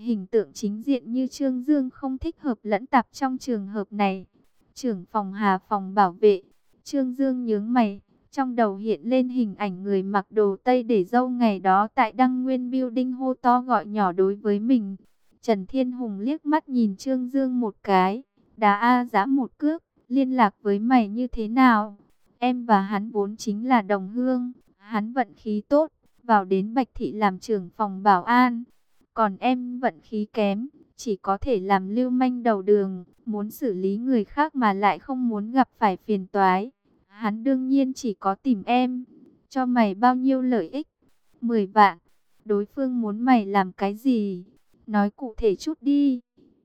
Hình tượng chính diện như Trương Dương không thích hợp lẫn tạp trong trường hợp này. Trưởng phòng Hà phòng bảo vệ. Trương Dương nhướng mày, trong đầu hiện lên hình ảnh người mặc đồ Tây để râu ngày đó tại Đăng Nguyên Building hô to gọi nhỏ đối với mình. Trần Thiên Hùng liếc mắt nhìn Trương Dương một cái, đá A Dã một cước, liên lạc với mày như thế nào? Em và hắn vốn chính là đồng hương, hắn vận khí tốt, vào đến Bạch Thị làm trưởng phòng bảo an. Còn em vận khí kém, chỉ có thể làm lưu manh đầu đường, muốn xử lý người khác mà lại không muốn gặp phải phiền toái. Hắn đương nhiên chỉ có tìm em. Cho mày bao nhiêu lợi ích? 10 vạn. Đối phương muốn mày làm cái gì? Nói cụ thể chút đi.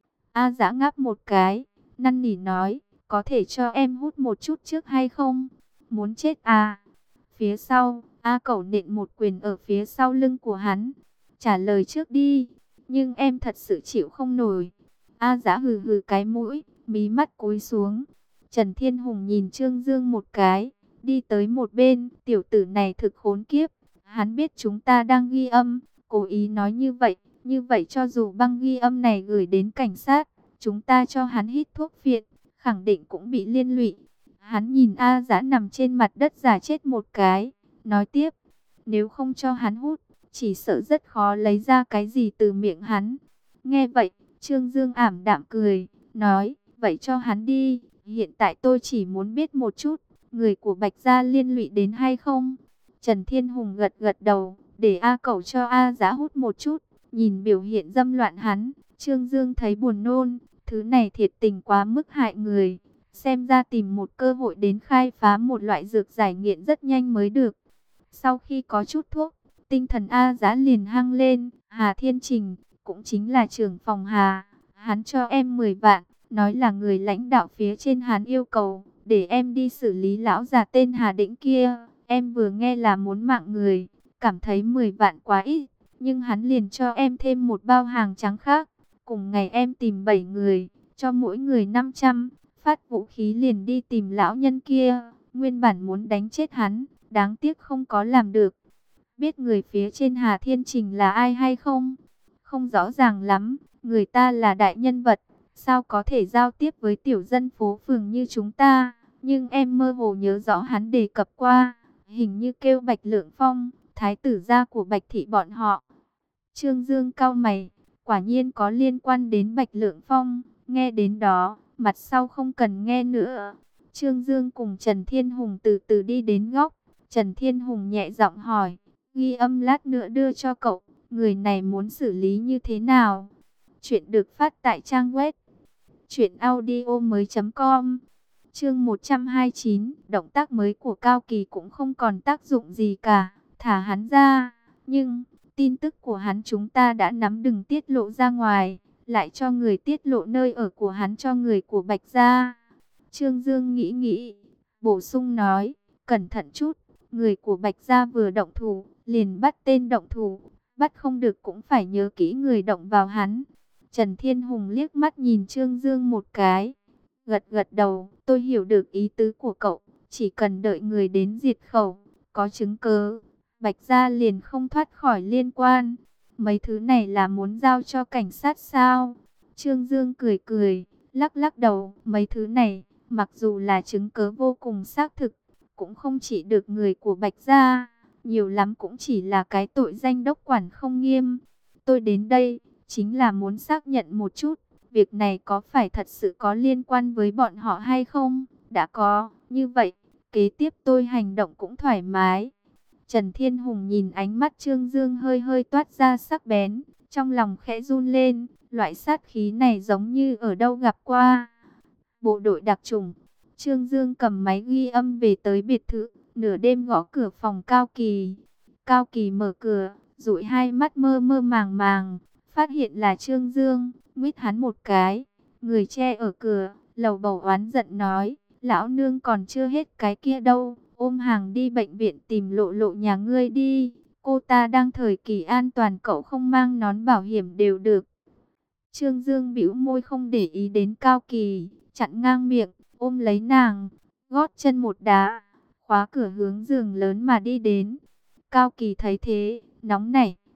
A Dã ngáp một cái, năn nỉ nói, có thể cho em hút một chút trước hay không? Muốn chết à? Phía sau, A Cẩu nện một quyền ở phía sau lưng của hắn. Trả lời trước đi, nhưng em thật sự chịu không nổi. A Dã hừ hừ cái mũi, mí mắt cúi xuống. Trần Thiên Hùng nhìn Trương Dương một cái, đi tới một bên, tiểu tử này thực khốn kiếp. Hắn biết chúng ta đang ghi âm, cố ý nói như vậy cho dù băng ghi âm này gửi đến cảnh sát, chúng ta cho hắn hít thuốc phiện, khẳng định cũng bị liên lụy. Hắn nhìn A Dã nằm trên mặt đất giả chết một cái, nói tiếp, nếu không cho hắn hút, chỉ sợ rất khó lấy ra cái gì từ miệng hắn. Nghe vậy, Trương Dương ảm đạm cười, nói, vậy cho hắn đi, hiện tại tôi chỉ muốn biết một chút, người của Bạch Gia liên lụy đến hay không? Trần Thiên Hùng gật gật đầu, để A Cẩu cho A Dã hút một chút, nhìn biểu hiện dâm loạn hắn, Trương Dương thấy buồn nôn, thứ này thiệt tình quá mức hại người, xem ra tìm một cơ hội đến khai phá một loại dược giải nghiện rất nhanh mới được. Sau khi có chút thuốc, tinh thần A Dã liền hăng lên. Hà Thiên Trình, cũng chính là trưởng phòng Hà, hắn cho em 10 vạn, nói là người lãnh đạo phía trên hắn yêu cầu, để em đi xử lý lão già tên Hà Đĩnh kia. Em vừa nghe là muốn mạng người, cảm thấy 10 vạn quá ít, nhưng hắn liền cho em thêm một bao hàng trắng khác. Cùng ngày em tìm 7 người, cho mỗi người 500, phát vũ khí liền đi tìm lão nhân kia, nguyên bản muốn đánh chết hắn, đáng tiếc không có làm được. Biết người phía trên Hà Thiên Trình là ai hay không? Không rõ ràng lắm, người ta là đại nhân vật, sao có thể giao tiếp với tiểu dân phố phường như chúng ta? Nhưng em mơ hồ nhớ rõ hắn đề cập qua, hình như kêu Bạch Lượng Phong, thái tử gia của Bạch Thị bọn họ. Trương Dương cau mày, quả nhiên có liên quan đến Bạch Lượng Phong, nghe đến đó, mặt sau không cần nghe nữa. Trương Dương cùng Trần Thiên Hùng từ từ đi đến góc, Trần Thiên Hùng nhẹ giọng hỏi, ghi âm lát nữa đưa cho cậu, người này muốn xử lý như thế nào? Chuyện được phát tại trang web truyệnaudiomoi.com. Chương 129, động tác mới của Cao Kỳ cũng không còn tác dụng gì cả, thả hắn ra, nhưng tin tức của hắn chúng ta đã nắm, đừng tiết lộ ra ngoài, lại cho người tiết lộ nơi ở của hắn cho người của Bạch Gia. Trương Dương nghĩ nghĩ, bổ sung nói, cẩn thận chút, người của Bạch Gia vừa động thủ, liền bắt tên động thủ, bắt không được cũng phải nhớ kỹ người động vào hắn. Trần Thiên Hùng liếc mắt nhìn Trương Dương một cái, gật gật đầu, tôi hiểu được ý tứ của cậu, chỉ cần đợi người đến diệt khẩu, có chứng cứ, Bạch Gia liền không thoát khỏi liên quan. Mấy thứ này là muốn giao cho cảnh sát sao? Trương Dương cười cười, lắc lắc đầu, mấy thứ này, mặc dù là chứng cứ vô cùng xác thực, cũng không chỉ được người của Bạch Gia, nhiều lắm cũng chỉ là cái tội danh đốc quản không nghiêm. Tôi đến đây, chính là muốn xác nhận một chút, việc này có phải thật sự có liên quan với bọn họ hay không? Đã có, như vậy, kế tiếp tôi hành động cũng thoải mái. Trần Thiên Hùng nhìn ánh mắt Trương Dương hơi hơi toát ra sắc bén, trong lòng khẽ run lên, loại sát khí này giống như ở đâu gặp qua. Bộ đội đặc chủng, Trương Dương cầm máy ghi âm về tới biệt thự, nửa đêm gõ cửa phòng Cao Kỳ. Cao Kỳ mở cửa, dụi hai mắt mơ mơ màng màng, phát hiện là Trương Dương, nguyết hắn một cái. Người che ở cửa, lầu bầu oán giận nói, lão nương còn chưa hết cái kia đâu, ôm hàng đi bệnh viện tìm Lộ Lộ nhà ngươi đi. Cô ta đang thời kỳ an toàn, cậu không mang nón bảo hiểm đều được. Trương Dương bĩu môi không để ý đến Cao Kỳ, chặn ngang miệng, ôm lấy nàng, gót chân một đá, khóa cửa hướng giường lớn mà đi đến. Cao Kỳ thấy thế, nóng nảy,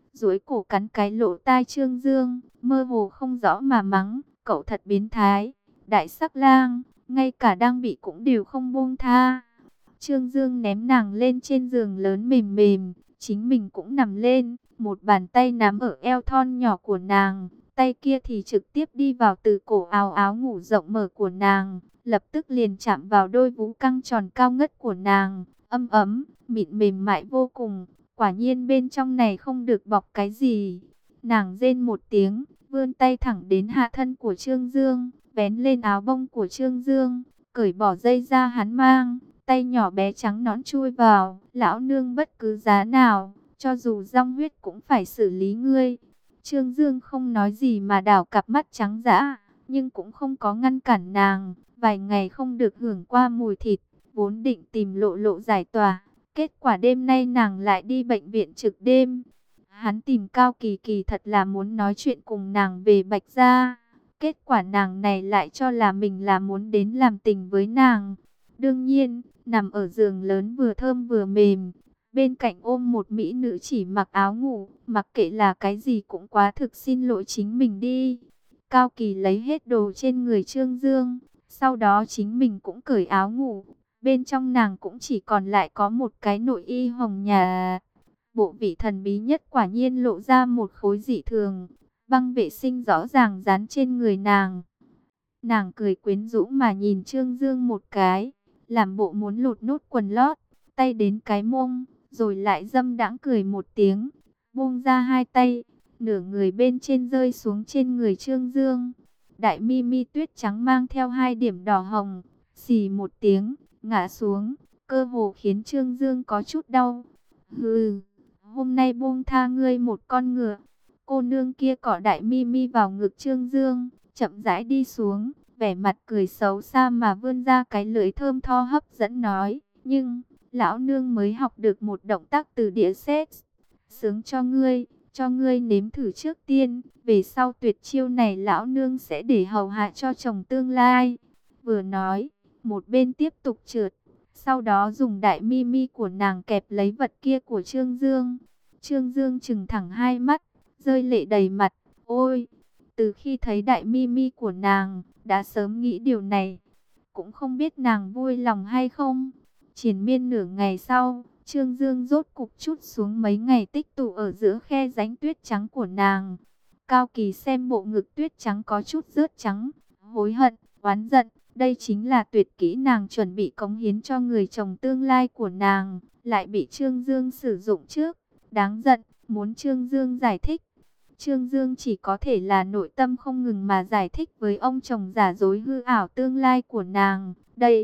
duỗi cổ cắn cái lỗ tai Trương Dương, mơ hồ không rõ mà mắng, cậu thật biến thái, đại sắc lang, ngay cả đang bị cũng đều không buông tha. Trương Dương ném nàng lên trên giường lớn mềm mềm, chính mình cũng nằm lên, một bàn tay nắm ở eo thon nhỏ của nàng, tay kia thì trực tiếp đi vào từ cổ áo áo ngủ rộng mở của nàng, lập tức liền chạm vào đôi vú căng tròn cao ngất của nàng, ấm ấm, mịn mềm mại vô cùng, quả nhiên bên trong này không được bọc cái gì. Nàng rên một tiếng, vươn tay thẳng đến hạ thân của Trương Dương, vén lên áo bông của Trương Dương, cởi bỏ dây ra hắn mang, tay nhỏ bé trắng nõn chui vào, lão nương bất cứ giá nào, cho dù rong huyết cũng phải xử lý ngươi. Trương Dương không nói gì mà đảo cặp mắt trắng dã, nhưng cũng không có ngăn cản nàng, vài ngày không được hưởng qua mùi thịt, vốn định tìm Lộ Lộ giải tỏa, kết quả đêm nay nàng lại đi bệnh viện trực đêm. Hắn tìm Cao Kỳ Kỳ thật là muốn nói chuyện cùng nàng về Bạch Gia, kết quả nàng này lại cho là mình là muốn đến làm tình với nàng. Đương nhiên, nằm ở giường lớn vừa thơm vừa mềm, bên cạnh ôm một mỹ nữ chỉ mặc áo ngủ, mặc kệ là cái gì cũng quá thực xin lỗi chính mình đi. Cao Kỳ lấy hết đồ trên người Trương Dương, sau đó chính mình cũng cởi áo ngủ, bên trong nàng cũng chỉ còn lại có một cái nội y hồng nhà. Bộ vị thần bí nhất quả nhiên lộ ra một khối dị thường, băng vệ sinh rõ ràng dán trên người nàng. Nàng cười quyến rũ mà nhìn Trương Dương một cái, làm bộ muốn lột nốt quần lót, tay đến cái mông, rồi lại dâm đãng cười một tiếng, buông ra hai tay, nửa người bên trên rơi xuống trên người Trương Dương. Đại mi mi tuyết trắng mang theo hai điểm đỏ hồng, xì một tiếng, ngã xuống, cơ hồ khiến Trương Dương có chút đau. Hừ, hôm nay buông tha ngươi một con ngựa. Cô nương kia cọ đại mi mi vào ngực Trương Dương, chậm rãi đi xuống, vẻ mặt cười xấu xa mà vươn ra cái lưỡi thơm tho hấp dẫn nói, nhưng lão nương mới học được một động tác từ địa xét, sướng cho ngươi nếm thử trước tiên, về sau tuyệt chiêu này lão nương sẽ để hầu hạ cho chồng tương lai. Vừa nói, một bên tiếp tục trượt, sau đó dùng đại mi mi của nàng kẹp lấy vật kia của Trương Dương. Trương Dương trừng thẳng hai mắt, rơi lệ đầy mặt, ôi, từ khi thấy đại mi mi của nàng, đã sớm nghĩ điều này, cũng không biết nàng vui lòng hay không. Triền miên nửa ngày sau, Trương Dương rốt cục chút xuống mấy ngày tích tụ ở giữa khe rãnh tuyết trắng của nàng. Cao Kỳ xem bộ ngực tuyết trắng có chút rớt trắng, hối hận, oán giận, đây chính là tuyệt kỹ nàng chuẩn bị cống hiến cho người chồng tương lai của nàng, lại bị Trương Dương sử dụng trước, đáng giận, muốn Trương Dương giải thích. Trương Dương chỉ có thể là nội tâm không ngừng mà giải thích với ông chồng giả dối hư ảo tương lai của nàng.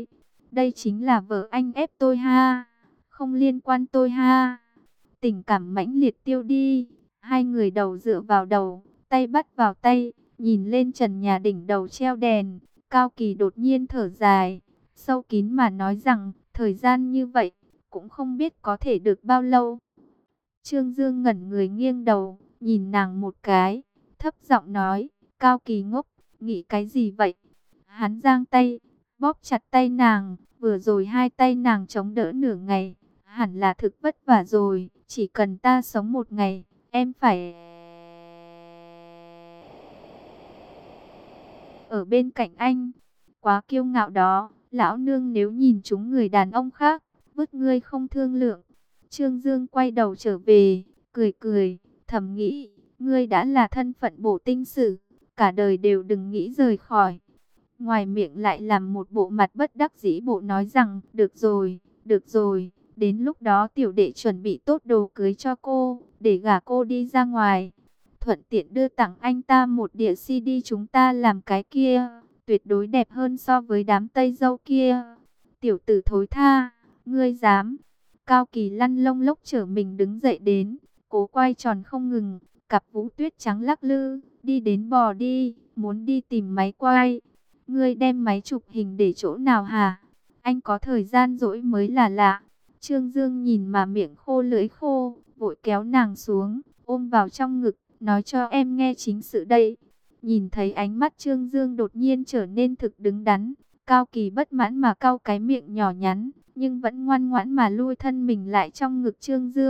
Đây chính là vợ anh ép tôi ha, không liên quan tôi ha. Tình cảm mãnh liệt tiêu đi, hai người đầu dựa vào đầu, tay bắt vào tay, nhìn lên trần nhà đỉnh đầu treo đèn. Cao Kỳ đột nhiên thở dài, sâu kín mà nói rằng, thời gian như vậy, cũng không biết có thể được bao lâu. Trương Dương ngẩn người nghiêng đầu, nhìn nàng một cái, thấp giọng nói, Cao Kỳ ngốc, nghĩ cái gì vậy? Hắn giang tay, bóp chặt tay nàng, vừa rồi hai tay nàng chống đỡ nửa ngày, hẳn là thực vất vả rồi, chỉ cần ta sống một ngày, em phải ở bên cạnh anh. Quá kiêu ngạo đó, lão nương nếu nhìn chúng người đàn ông khác, vứt ngươi không thương lượng. Trương Dương quay đầu trở về, cười cười, thầm nghĩ, ngươi đã là thân phận bổ tinh sử, cả đời đều đừng nghĩ rời khỏi. Ngoài miệng lại làm một bộ mặt bất đắc dĩ bộ nói rằng, được rồi, đến lúc đó tiểu đệ chuẩn bị tốt đồ cưới cho cô, để gả cô đi ra ngoài. Thuận tiện đưa tặng anh ta một đĩa CD chúng ta làm cái kia, tuyệt đối đẹp hơn so với đám Tây dâu kia. Tiểu tử thối tha, ngươi dám. Cao Kỳ lăn lông lốc trở mình đứng dậy đến, cố quay tròn không ngừng, cặp vũ tuyết trắng lắc lư, đi đến bò đi, muốn đi tìm máy quay. Ngươi đem máy chụp hình để chỗ nào hả? Anh có thời gian rỗi mới là lạ. Trương Dương nhìn mà miệng khô lưỡi khô, vội kéo nàng xuống, ôm vào trong ngực, nói cho em nghe chính sự đây. Nhìn thấy ánh mắt Trương Dương đột nhiên trở nên thực đứng đắn, Cao Kỳ bất mãn mà cau cái miệng nhỏ nhắn, nhưng vẫn ngoan ngoãn mà lui thân mình lại trong ngực Trương Dương,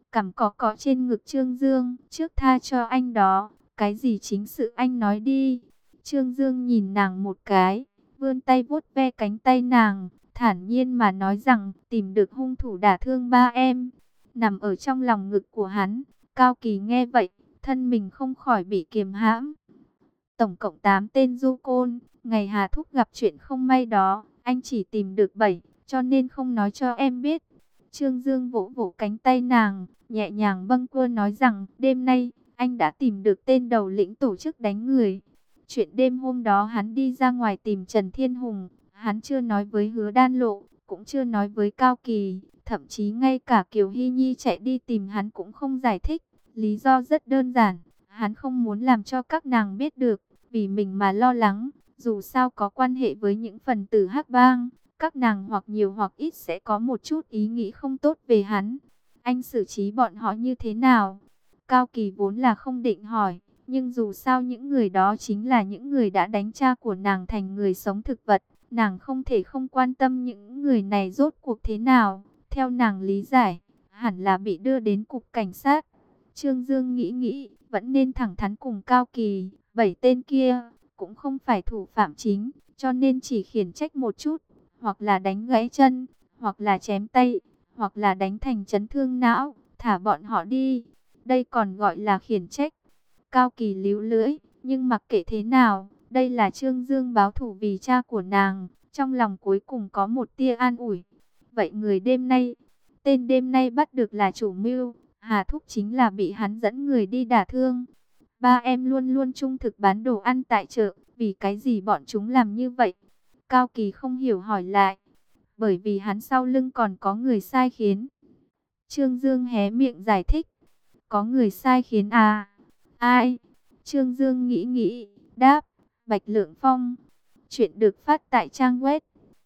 cằm cọ trên ngực Trương Dương, trước tha cho anh đó, cái gì chính sự anh nói đi. Trương Dương nhìn nàng một cái, vươn tay vuốt ve cánh tay nàng, thản nhiên mà nói rằng tìm được hung thủ đả thương ba em. Nằm ở trong lòng ngực của hắn, Cao Kỳ nghe vậy, thân mình không khỏi bị kiềm hãm. Tổng cộng 8 tên du côn, ngày Hà Thúc gặp chuyện không may đó, anh chỉ tìm được 7, cho nên không nói cho em biết. Trương Dương vỗ vỗ cánh tay nàng, nhẹ nhàng bâng quơ nói rằng đêm nay, anh đã tìm được tên đầu lĩnh tổ chức đánh người. Chuyện đêm hôm đó hắn đi ra ngoài tìm Trần Thiên Hùng, hắn chưa nói với Hứa Đan Lộ, cũng chưa nói với Cao Kỳ, thậm chí ngay cả Kiều Hy Nhi chạy đi tìm hắn cũng không giải thích. Lý do rất đơn giản, hắn không muốn làm cho các nàng biết được, vì mình mà lo lắng, dù sao có quan hệ với những phần tử hắc bang, các nàng hoặc nhiều hoặc ít sẽ có một chút ý nghĩ không tốt về hắn. Anh xử trí bọn họ như thế nào? Cao Kỳ vốn là không định hỏi, nhưng dù sao những người đó chính là những người đã đánh cha của nàng thành người sống thực vật. Nàng không thể không quan tâm những người này rốt cuộc thế nào. Theo nàng lý giải, hẳn là bị đưa đến cục cảnh sát. Trương Dương nghĩ, vẫn nên thẳng thắn cùng Cao Kỳ. 7 tên kia cũng không phải thủ phạm chính, cho nên chỉ khiển trách một chút, hoặc là đánh gãy chân, hoặc là chém tay, hoặc là đánh thành chấn thương não, thả bọn họ đi. Đây còn gọi là khiển trách. Cao Kỳ líu lưỡi, nhưng mặc kệ thế nào, đây là Trương Dương báo thù vì cha của nàng, trong lòng cuối cùng có một tia an ủi. Vậy người đêm nay, tên đêm nay bắt được là chủ mưu, Hà Thúc chính là bị hắn dẫn người đi đả thương. Ba em luôn luôn trung thực bán đồ ăn tại chợ, vì cái gì bọn chúng làm như vậy? Cao Kỳ không hiểu hỏi lại, bởi vì hắn sau lưng còn có người sai khiến. Trương Dương hé miệng giải thích, có người sai khiến à? Ai? Trương Dương nghĩ, đáp, Bạch Lượng Phong. Chuyện được phát tại trang web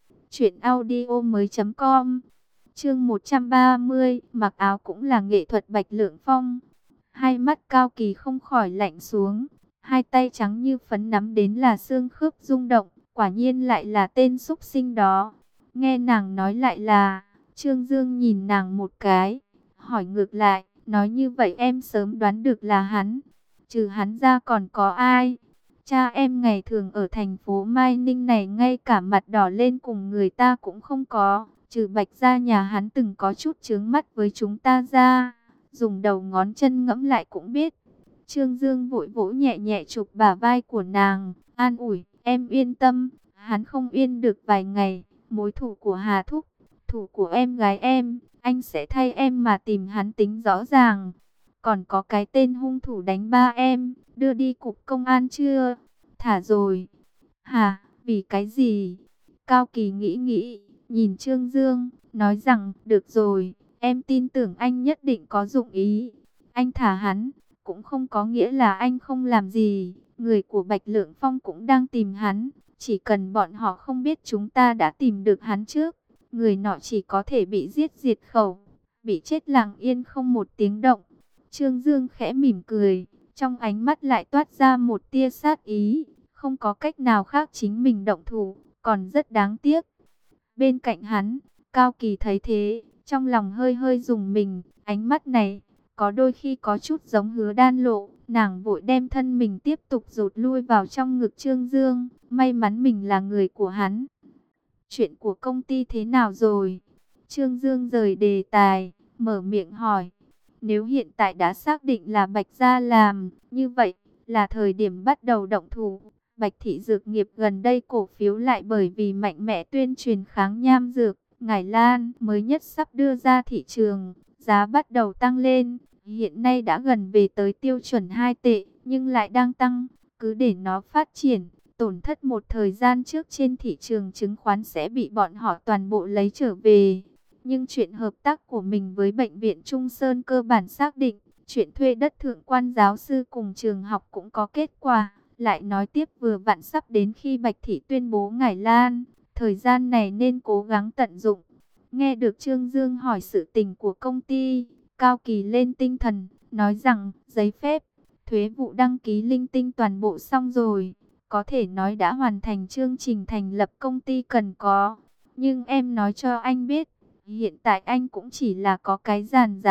truyệnaudiomoi.com. Chương 130, mặc áo cũng là nghệ thuật. Bạch Lượng Phong. Hai mắt Cao Kỳ không khỏi lạnh xuống, hai tay trắng như phấn nắm đến là xương khớp rung động, quả nhiên lại là tên xúc sinh đó. Nghe nàng nói lại là, Trương Dương nhìn nàng một cái, hỏi ngược lại, nói như vậy em sớm đoán được là hắn. Trừ hắn ra còn có ai? Cha em ngày thường ở thành phố Mai Ninh này ngay cả mặt đỏ lên cùng người ta cũng không có. Trừ Bạch gia nhà hắn từng có chút chướng mắt với chúng ta ra. Dùng đầu ngón chân ngẫm lại cũng biết. Trương Dương vội vỗ nhẹ nhẹ chụp bả vai của nàng, an ủi, em yên tâm, hắn không yên được vài ngày. Mối thù của Hà Thúc, thù của em gái em, anh sẽ thay em mà tìm hắn tính rõ ràng. Còn có cái tên hung thủ đánh ba em, đưa đi cục công an chưa? Thả rồi. Hả, vì cái gì? Cao Kỳ nghĩ, nhìn Trương Dương, nói rằng, được rồi, em tin tưởng anh nhất định có dụng ý. Anh thả hắn, cũng không có nghĩa là anh không làm gì. Người của Bạch Lượng Phong cũng đang tìm hắn. Chỉ cần bọn họ không biết chúng ta đã tìm được hắn trước, người nọ chỉ có thể bị giết diệt khẩu, bị chết lặng yên không một tiếng động. Trương Dương khẽ mỉm cười, trong ánh mắt lại toát ra một tia sát ý, không có cách nào khác chính mình động thủ, còn rất đáng tiếc. Bên cạnh hắn, Cao Kỳ thấy thế, trong lòng hơi hơi rùng mình, ánh mắt này, có đôi khi có chút giống Hứa Đan Lộ, nàng vội đem thân mình tiếp tục rụt lui vào trong ngực Trương Dương, may mắn mình là người của hắn. Chuyện của công ty thế nào rồi? Trương Dương rời đề tài, mở miệng hỏi. Nếu hiện tại đã xác định là Bạch Gia làm, như vậy là thời điểm bắt đầu động thủ. Bạch Thị Dược Nghiệp gần đây cổ phiếu lại bởi vì mạnh mẽ tuyên truyền kháng nham dược, Ngải Lan mới nhất sắp đưa ra thị trường, giá bắt đầu tăng lên. Hiện nay đã gần về tới tiêu chuẩn 2 tệ, nhưng lại đang tăng. Cứ để nó phát triển, tổn thất một thời gian trước trên thị trường chứng khoán sẽ bị bọn họ toàn bộ lấy trở về. Nhưng chuyện hợp tác của mình với Bệnh viện Trung Sơn cơ bản xác định, chuyện thuê đất thượng quan giáo sư cùng trường học cũng có kết quả. Lại nói tiếp vừa vặn sắp đến khi Bạch Thị tuyên bố Ngải Lan, thời gian này nên cố gắng tận dụng. Nghe được Trương Dương hỏi sự tình của công ty, Cao Kỳ lên tinh thần, nói rằng giấy phép, thuế vụ đăng ký linh tinh toàn bộ xong rồi. Có thể nói đã hoàn thành chương trình thành lập công ty cần có. Nhưng em nói cho anh biết, hiện tại anh cũng chỉ là có cái giàn giáo,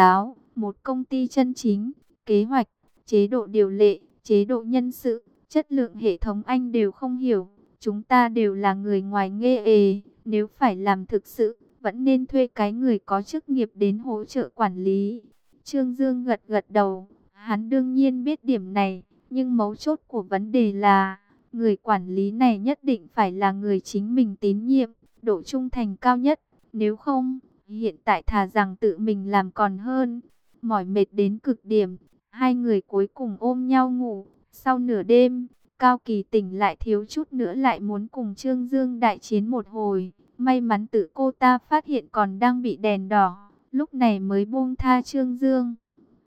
Một công ty chân chính, kế hoạch, chế độ điều lệ, chế độ nhân sự, chất lượng hệ thống anh đều không hiểu. Chúng ta đều là người ngoài nghề, nếu phải làm thực sự, vẫn nên thuê cái người có chức nghiệp đến hỗ trợ quản lý. Trương Dương gật gật đầu, hắn đương nhiên biết điểm này, nhưng mấu chốt của vấn đề là, người quản lý này nhất định phải là người chính mình tín nhiệm, độ trung thành cao nhất, nếu không, hiện tại thà rằng tự mình làm còn hơn. Mỏi mệt đến cực điểm, hai người cuối cùng ôm nhau ngủ. Sau nửa đêm, Cao Kỳ tỉnh lại thiếu chút nữa lại muốn cùng Trương Dương đại chiến một hồi. May mắn tự cô ta phát hiện còn đang bị đèn đỏ, lúc này mới buông tha Trương Dương.